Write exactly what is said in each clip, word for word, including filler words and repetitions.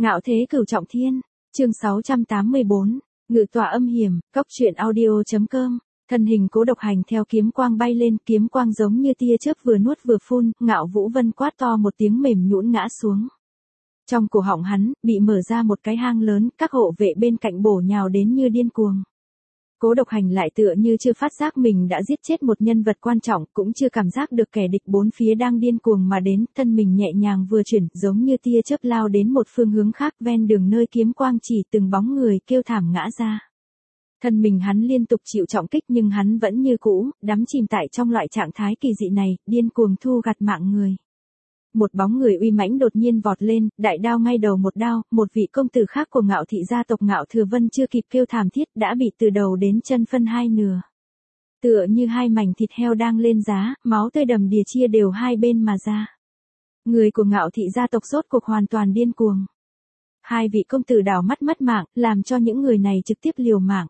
Ngạo thế cửu trọng thiên, chương sáu trăm tám mươi bốn, ngự tọa âm hiểm, cốc truyện audio.com, thân hình Cố Độc Hành theo kiếm quang bay lên, kiếm quang giống như tia chớp vừa nuốt vừa phun, Ngạo Vũ Vân quát to một tiếng mềm nhũn ngã xuống. Trong cổ họng hắn, bị mở ra một cái hang lớn, các hộ vệ bên cạnh bổ nhào đến như điên cuồng. Cố Độc Hành lại tựa như chưa phát giác mình đã giết chết một nhân vật quan trọng, cũng chưa cảm giác được kẻ địch bốn phía đang điên cuồng mà đến, thân mình nhẹ nhàng vừa chuyển, giống như tia chớp lao đến một phương hướng khác, ven đường nơi kiếm quang chỉ từng bóng người kêu thảm ngã ra. Thân mình hắn liên tục chịu trọng kích nhưng hắn vẫn như cũ, đắm chìm tại trong loại trạng thái kỳ dị này, điên cuồng thu gặt mạng người. Một bóng người uy mãnh đột nhiên vọt lên, đại đao ngay đầu một đao, một vị công tử khác của Ngạo thị gia tộc Ngạo Thừa Vân chưa kịp kêu thảm thiết đã bị từ đầu đến chân phân hai nửa. Tựa như hai mảnh thịt heo đang lên giá, máu tươi đầm đìa chia đều hai bên mà ra. Người của Ngạo thị gia tộc rốt cuộc hoàn toàn điên cuồng. Hai vị công tử đảo mắt mất mạng, làm cho những người này trực tiếp liều mạng.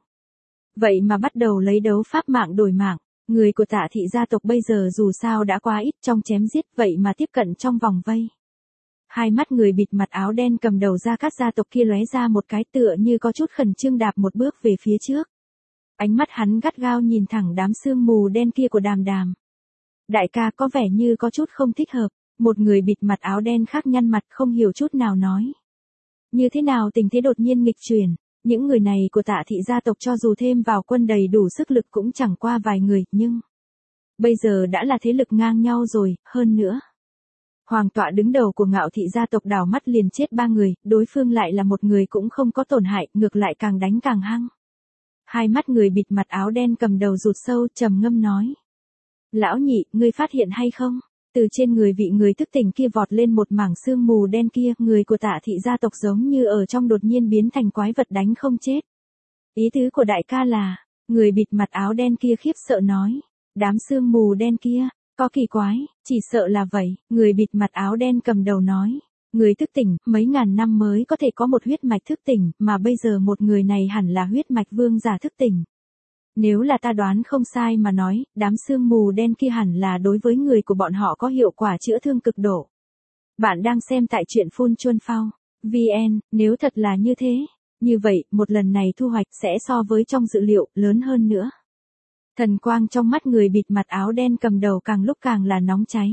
Vậy mà bắt đầu lấy đấu pháp mạng đổi mạng. Người của Tạ thị gia tộc bây giờ dù sao đã quá ít trong chém giết, vậy mà tiếp cận trong vòng vây. Hai mắt người bịt mặt áo đen cầm đầu Gia Cát gia tộc kia lóe ra một cái, tựa như có chút khẩn trương đạp một bước về phía trước. Ánh mắt hắn gắt gao nhìn thẳng đám sương mù đen kia của Đàm Đàm. Đại ca, có vẻ như có chút không thích hợp, một người bịt mặt áo đen khác nhăn mặt không hiểu chút nào nói. Như thế nào tình thế đột nhiên nghịch chuyển? Những người này của Tạ thị gia tộc cho dù thêm vào quân đầy đủ sức lực cũng chẳng qua vài người, nhưng bây giờ đã là thế lực ngang nhau rồi, hơn nữa. Hoàng tọa đứng đầu của Ngạo thị gia tộc đảo mắt liền chết ba người, đối phương lại là một người cũng không có tổn hại, ngược lại càng đánh càng hăng. Hai mắt người bịt mặt áo đen cầm đầu rụt sâu, trầm ngâm nói. Lão nhị, ngươi phát hiện hay không? Từ trên người vị người thức tỉnh kia vọt lên một mảng sương mù đen kia, người của Tạ thị gia tộc giống như ở trong đột nhiên biến thành quái vật đánh không chết. Ý tứ của đại ca là, người bịt mặt áo đen kia khiếp sợ nói, đám sương mù đen kia, có kỳ quái, chỉ sợ là vậy, người bịt mặt áo đen cầm đầu nói, người thức tỉnh, mấy ngàn năm mới có thể có một huyết mạch thức tỉnh, mà bây giờ một người này hẳn là huyết mạch vương giả thức tỉnh. Nếu là ta đoán không sai mà nói, đám sương mù đen kia hẳn là đối với người của bọn họ có hiệu quả chữa thương cực độ. Bạn đang xem tại truyện Phun Chuân Phao vê en, nếu thật là như thế, như vậy, một lần này thu hoạch sẽ so với trong dự liệu, lớn hơn nữa. Thần quang trong mắt người bịt mặt áo đen cầm đầu càng lúc càng là nóng cháy.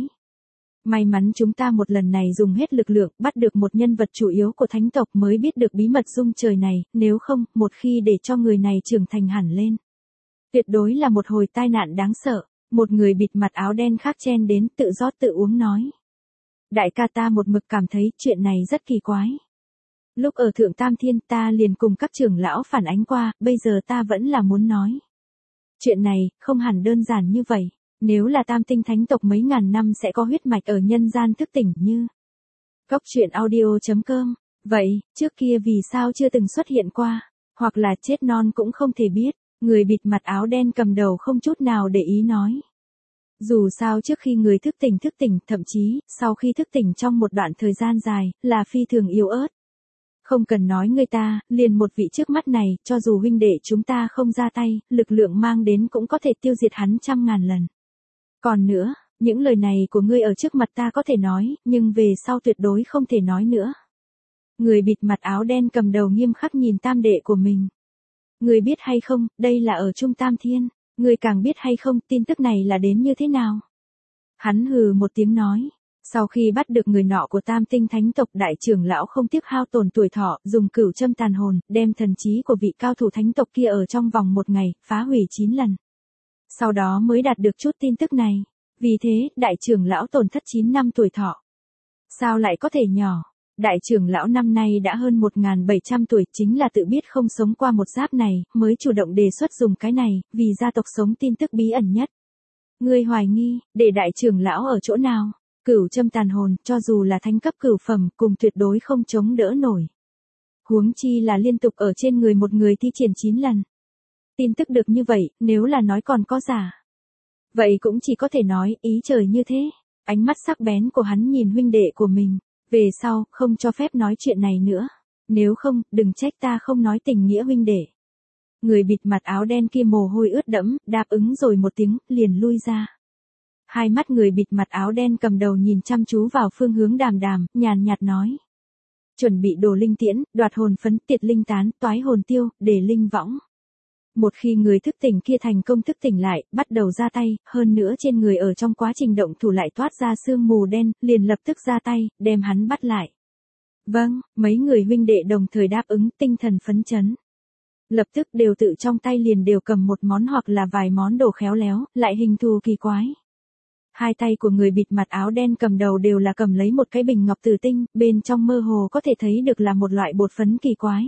May mắn chúng ta một lần này dùng hết lực lượng, bắt được một nhân vật chủ yếu của thánh tộc mới biết được bí mật dung trời này, nếu không, một khi để cho người này trưởng thành hẳn lên. Tuyệt đối là một hồi tai nạn đáng sợ, một người bịt mặt áo đen khác chen đến tự rót tự uống nói. Đại ca, ta một mực cảm thấy chuyện này rất kỳ quái. Lúc ở Thượng Tam Thiên ta liền cùng các trưởng lão phản ánh qua, bây giờ ta vẫn là muốn nói. Chuyện này, không hẳn đơn giản như vậy, nếu là Tam Tinh Thánh tộc mấy ngàn năm sẽ có huyết mạch ở nhân gian thức tỉnh như. Cốc truyện audio.com, vậy, trước kia vì sao chưa từng xuất hiện qua, hoặc là chết non cũng không thể biết. Người bịt mặt áo đen cầm đầu không chút nào để ý nói. Dù sao trước khi người thức tỉnh thức tỉnh, thậm chí, sau khi thức tỉnh trong một đoạn thời gian dài, là phi thường yếu ớt. Không cần nói người ta, liền một vị trước mắt này, cho dù huynh đệ chúng ta không ra tay, lực lượng mang đến cũng có thể tiêu diệt hắn trăm ngàn lần. Còn nữa, những lời này của ngươi ở trước mặt ta có thể nói, nhưng về sau tuyệt đối không thể nói nữa. Người bịt mặt áo đen cầm đầu nghiêm khắc nhìn tam đệ của mình. Người biết hay không, đây là ở Trung Tam Thiên, người càng biết hay không, tin tức này là đến như thế nào? Hắn hừ một tiếng nói, sau khi bắt được người nọ của Tam Tinh Thánh tộc, đại trưởng lão không tiếc hao tổn tuổi thọ, dùng cửu châm tàn hồn, đem thần trí của vị cao thủ thánh tộc kia ở trong vòng một ngày, phá hủy chín lần. Sau đó mới đạt được chút tin tức này, vì thế, đại trưởng lão tổn thất chín năm tuổi thọ. Sao lại có thể nhỏ? Đại trưởng lão năm nay đã hơn một nghìn bảy trăm tuổi, chính là tự biết không sống qua một giáp này, mới chủ động đề xuất dùng cái này, vì gia tộc sống tin tức bí ẩn nhất. Ngươi hoài nghi, để đại trưởng lão ở chỗ nào? Cửu châm tàn hồn, cho dù là thánh cấp cửu phẩm, cùng tuyệt đối không chống đỡ nổi. Huống chi là liên tục ở trên người một người thi triển chín lần. Tin tức được như vậy, nếu là nói còn có giả. Vậy cũng chỉ có thể nói, ý trời như thế. Ánh mắt sắc bén của hắn nhìn huynh đệ của mình. Về sau, không cho phép nói chuyện này nữa. Nếu không, đừng trách ta không nói tình nghĩa huynh đệ. Người bịt mặt áo đen kia mồ hôi ướt đẫm, đáp ứng rồi một tiếng, liền lui ra. Hai mắt người bịt mặt áo đen cầm đầu nhìn chăm chú vào phương hướng Đàm Đàm, nhàn nhạt nói. chuẩn bị đồ linh tiễn, đoạt hồn phấn, tiệt linh tán, toái hồn tiêu, để linh võng. Một khi người thức tỉnh kia thành công thức tỉnh lại, bắt đầu ra tay, hơn nữa trên người ở trong quá trình động thủ lại toát ra sương mù đen, liền lập tức ra tay, đem hắn bắt lại. Vâng, mấy người huynh đệ đồng thời đáp ứng, tinh thần phấn chấn. Lập tức đều tự trong tay liền đều cầm một món hoặc là vài món đồ khéo léo, lại hình thù kỳ quái. Hai tay của người bịt mặt áo đen cầm đầu đều là cầm lấy một cái bình ngọc tử tinh, bên trong mơ hồ có thể thấy được là một loại bột phấn kỳ quái.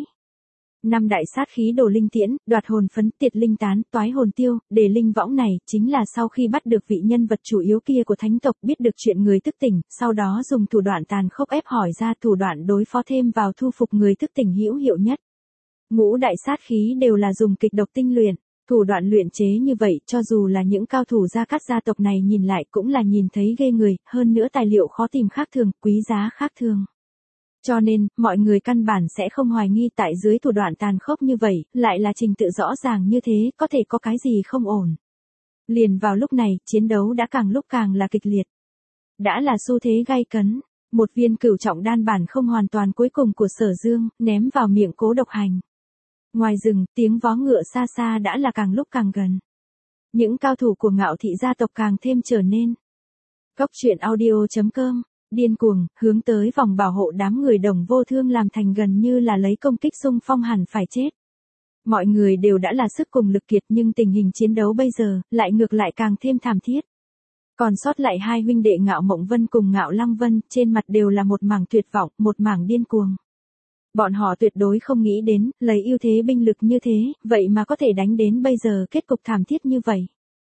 Năm đại sát khí đồ linh tiễn, đoạt hồn phấn, tiệt linh tán, toái hồn tiêu, để linh võng này, chính là sau khi bắt được vị nhân vật chủ yếu kia của thánh tộc biết được chuyện người thức tỉnh, sau đó dùng thủ đoạn tàn khốc ép hỏi ra thủ đoạn đối phó thêm vào thu phục người thức tỉnh hữu hiệu nhất. Ngũ đại sát khí đều là dùng kịch độc tinh luyện, thủ đoạn luyện chế như vậy cho dù là những cao thủ gia cát gia tộc này nhìn lại cũng là nhìn thấy ghê người, hơn nữa tài liệu khó tìm khác thường, quý giá khác thường. Cho nên, mọi người căn bản sẽ không hoài nghi tại dưới thủ đoạn tàn khốc như vậy, lại là trình tự rõ ràng như thế, có thể có cái gì không ổn. Liền vào lúc này, chiến đấu đã càng lúc càng là kịch liệt. Đã là xu thế gay cấn, một viên cửu trọng đan bản không hoàn toàn cuối cùng của Sở Dương, ném vào miệng Cố Độc Hành. Ngoài rừng, tiếng vó ngựa xa xa đã là càng lúc càng gần. Những cao thủ của Ngạo Thị gia tộc càng thêm trở nên. Cốc truyện audio chấm com điên cuồng, hướng tới vòng bảo hộ đám người Đồng Vô Thương làm thành gần như là lấy công kích xung phong hẳn phải chết. Mọi người đều đã là sức cùng lực kiệt nhưng tình hình chiến đấu bây giờ, lại ngược lại càng thêm thảm thiết. Còn sót lại hai huynh đệ Ngạo Mộng Vân cùng Ngạo Lăng Vân, trên mặt đều là một mảng tuyệt vọng, một mảng điên cuồng. Bọn họ tuyệt đối không nghĩ đến, lấy ưu thế binh lực như thế, vậy mà có thể đánh đến bây giờ kết cục thảm thiết như vậy.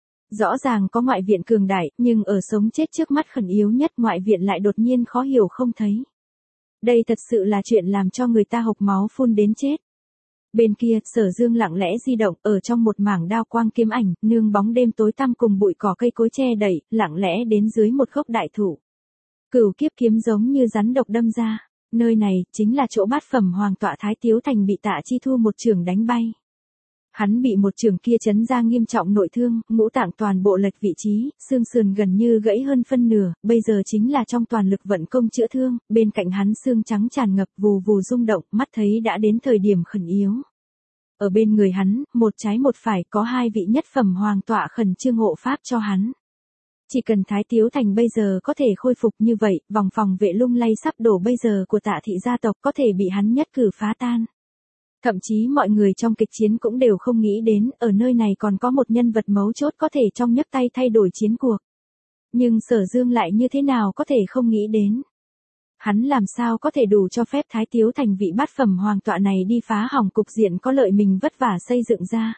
Rõ ràng có ngoại viện cường đại, nhưng ở sống chết trước mắt khẩn yếu nhất ngoại viện lại đột nhiên khó hiểu không thấy. Đây thật sự là chuyện làm cho người ta hộc máu phun đến chết. Bên kia, Sở Dương lặng lẽ di động, ở trong một mảng đao quang kiếm ảnh, nương bóng đêm tối tăm cùng bụi cỏ cây cối che đậy, lặng lẽ đến dưới một gốc đại thụ. Cửu kiếp kiếm giống như rắn độc đâm ra, nơi này chính là chỗ bát phẩm hoàng tọa Thái Tiếu Thành bị Tạ Chi Thu một chưởng đánh bay. Hắn bị một chưởng kia chấn ra nghiêm trọng nội thương, ngũ tạng toàn bộ lệch vị trí, xương sườn gần như gãy hơn phân nửa, bây giờ chính là trong toàn lực vận công chữa thương, bên cạnh hắn xương trắng tràn ngập vù vù rung động, mắt thấy đã đến thời điểm khẩn yếu. Ở bên người hắn, một trái một phải có hai vị nhất phẩm hoàng tọa khẩn trương hộ pháp cho hắn. Chỉ cần Thái Tiếu Thành bây giờ có thể khôi phục như vậy, vòng phòng vệ lung lay sắp đổ bây giờ của Tạ thị gia tộc có thể bị hắn nhất cử phá tan. Thậm chí mọi người trong kịch chiến cũng đều không nghĩ đến, ở nơi này còn có một nhân vật mấu chốt có thể trong nhấc tay thay đổi chiến cuộc. Nhưng Sở Dương lại như thế nào có thể không nghĩ đến. Hắn làm sao có thể đủ cho phép Thái Tiếu Thành vị bát phẩm hoàng tọa này đi phá hỏng cục diện có lợi mình vất vả xây dựng ra.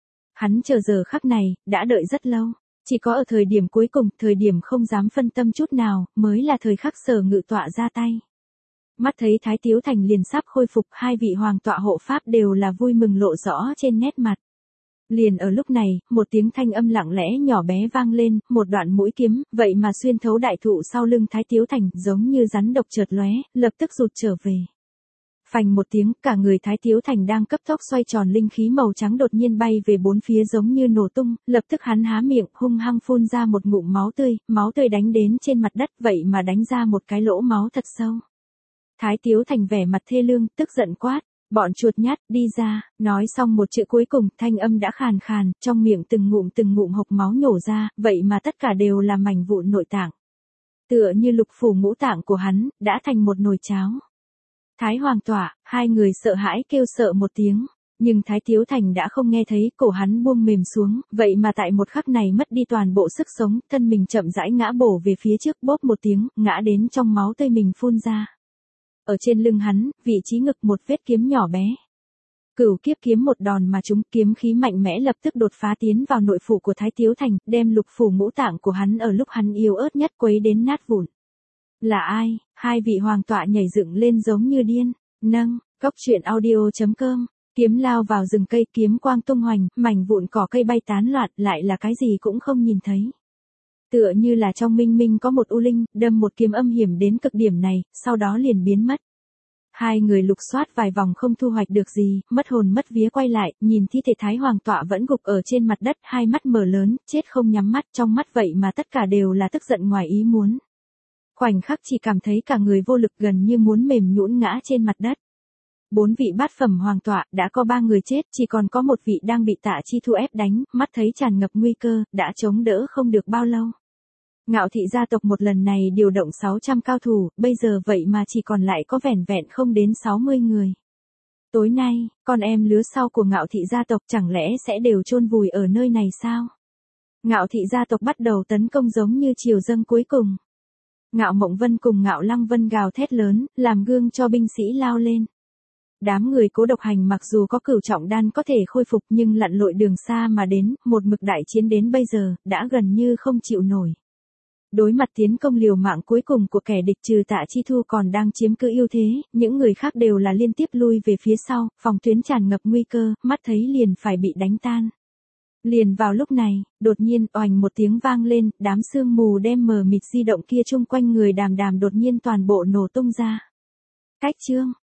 Hắn chờ giờ khắc này, đã đợi rất lâu. Chỉ có ở thời điểm cuối cùng, thời điểm không dám phân tâm chút nào, mới là thời khắc Sở Ngự tọa ra tay. Mắt thấy Thái Tiếu Thành liền sắp khôi phục, hai vị hoàng tọa hộ pháp đều là vui mừng lộ rõ trên nét mặt. Liền ở lúc này, một tiếng thanh âm lặng lẽ nhỏ bé vang lên, một đoạn mũi kiếm, vậy mà xuyên thấu đại thụ sau lưng Thái Tiếu Thành, giống như rắn độc chợt lóe, lập tức rụt trở về. Phành một tiếng, cả người Thái Tiếu Thành đang cấp tốc xoay tròn linh khí màu trắng đột nhiên bay về bốn phía giống như nổ tung, lập tức hắn há miệng, hung hăng phun ra một ngụm máu tươi, máu tươi đánh đến trên mặt đất, vậy mà đánh ra một cái lỗ máu thật sâu. Thái Tiếu Thành vẻ mặt thê lương, tức giận quát, bọn chuột nhát, đi ra, nói xong một chữ cuối cùng, thanh âm đã khàn khàn, trong miệng từng ngụm từng ngụm hộc máu nhổ ra, vậy mà tất cả đều là mảnh vụn nội tạng. Tựa như lục phủ ngũ tạng của hắn, đã thành một nồi cháo. Thái Hoàng tọa, hai người sợ hãi kêu sợ một tiếng, nhưng Thái Tiếu Thành đã không nghe thấy, cổ hắn buông mềm xuống, vậy mà tại một khắc này mất đi toàn bộ sức sống, thân mình chậm rãi ngã bổ về phía trước, bốp một tiếng, ngã đến trong máu tươi mình phun ra. Ở trên lưng hắn, vị trí ngực một vết kiếm nhỏ bé. Cửu kiếp kiếm một đòn mà trúng, kiếm khí mạnh mẽ lập tức đột phá tiến vào nội phủ của Thái Tiếu Thành, đem lục phủ ngũ tạng của hắn ở lúc hắn yếu ớt nhất quấy đến nát vụn. Là ai? Hai vị hoàng tọa nhảy dựng lên giống như điên. Nâng, cốc truyện audio chấm com, kiếm lao vào rừng cây, kiếm quang tung hoành, mảnh vụn cỏ cây bay tán loạn, lại là cái gì cũng không nhìn thấy. Tựa như là trong minh minh có một u linh, đâm một kiếm âm hiểm đến cực điểm này, sau đó liền biến mất. Hai người lục soát vài vòng không thu hoạch được gì, mất hồn mất vía quay lại, nhìn thi thể Thái Hoàng tọa vẫn gục ở trên mặt đất, hai mắt mở lớn, chết không nhắm mắt, trong mắt vậy mà tất cả đều là tức giận ngoài ý muốn. khoảnh khắc chỉ cảm thấy cả người vô lực gần như muốn mềm nhũn ngã trên mặt đất. Bốn vị bát phẩm hoàng tọa, đã có ba người chết, chỉ còn có một vị đang bị Tạ Chi Thu ép đánh, mắt thấy tràn ngập nguy cơ, đã chống đỡ không được bao lâu. Ngạo thị gia tộc một lần này điều động sáu trăm cao thủ, bây giờ vậy mà chỉ còn lại có vẻn vẹn không đến sáu mươi người. Tối nay, con em lứa sau của ngạo thị gia tộc chẳng lẽ sẽ đều chôn vùi ở nơi này sao? Ngạo thị gia tộc bắt đầu tấn công giống như triều dâng cuối cùng. Ngạo Mộng Vân cùng Ngạo Lăng Vân gào thét lớn, làm gương cho binh sĩ lao lên. Đám người Cố Độc Hành mặc dù có cửu trọng đan có thể khôi phục nhưng lặn lội đường xa mà đến, một mực đại chiến đến bây giờ, đã gần như không chịu nổi. Đối mặt tiến công liều mạng cuối cùng của kẻ địch trừ Tạ Chi Thu còn đang chiếm cứ ưu thế, những người khác đều là liên tiếp lui về phía sau, phòng tuyến tràn ngập nguy cơ, mắt thấy liền phải bị đánh tan. Liền vào lúc này, đột nhiên oành một tiếng vang lên, đám sương mù đen mờ mịt di động kia chung quanh người Đàm Đàm đột nhiên toàn bộ nổ tung ra. Cách chương